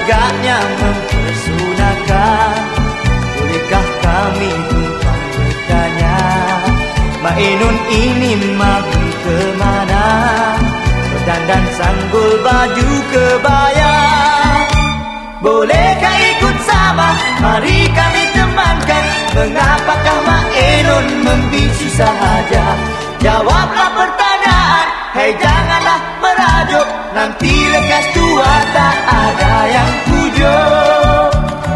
agaknya mempersunakan. Bolehkah kami tumpang bertanya, Mainun ini mahu kemana? Berdandan sanggul baju kebaya. Bolehkah ikut sama? Mari kami temankan. Mengapakah Mainun membisu sahaja? Jawablah pertanyaan, hei janganlah merajuk. Nanti lekas tua tak ada yang pujuk.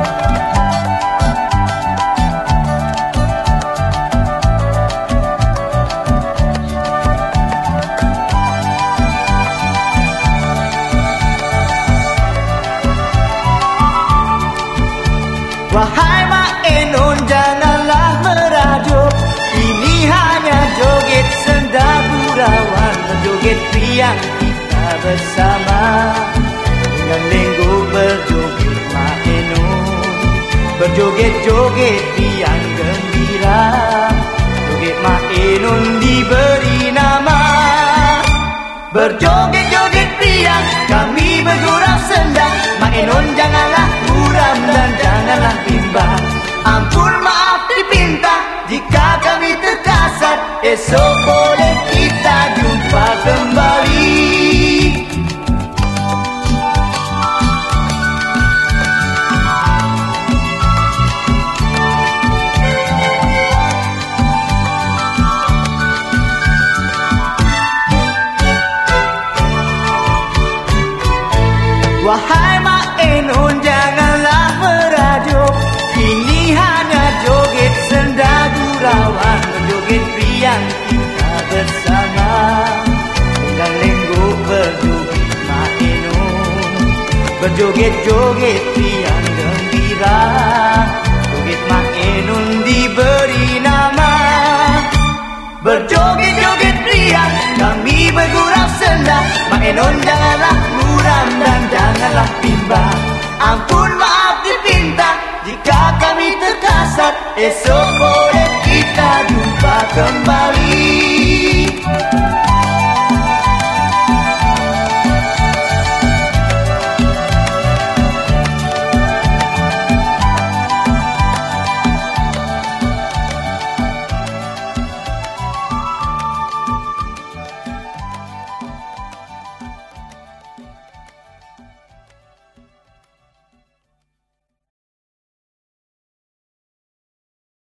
Wahai Mainun, janganlah merajuk. Ini hanya joget senda Burawan, berjoget riang kita bersama. Dengan lenggo berjoget Mainun, berjoget-joget riang gembira. Joget Mainun diberi nama. Berjoget-joget riang kami bergurau sendang. Mainun janganlah muram dan janganlah bimbang. Ampun maaf dipinta jika kami terkasar. Esok boleh kita jumpa kembali. Wahai Mainun, janganlah merajuk. Ini hanya joget senda Burawan, berjoget riang kita bersama. Dengan lenggo berjoget Mainun, berjoget-joget riang gembira. Joget Mainun diberi nama. Berjoget-joget riang kami bergurau senda. Mainun janganlah muram dan janganlah bimbang. Ampun maaf dipinta jika kami terkasar. Esok boleh kita jumpa kembali.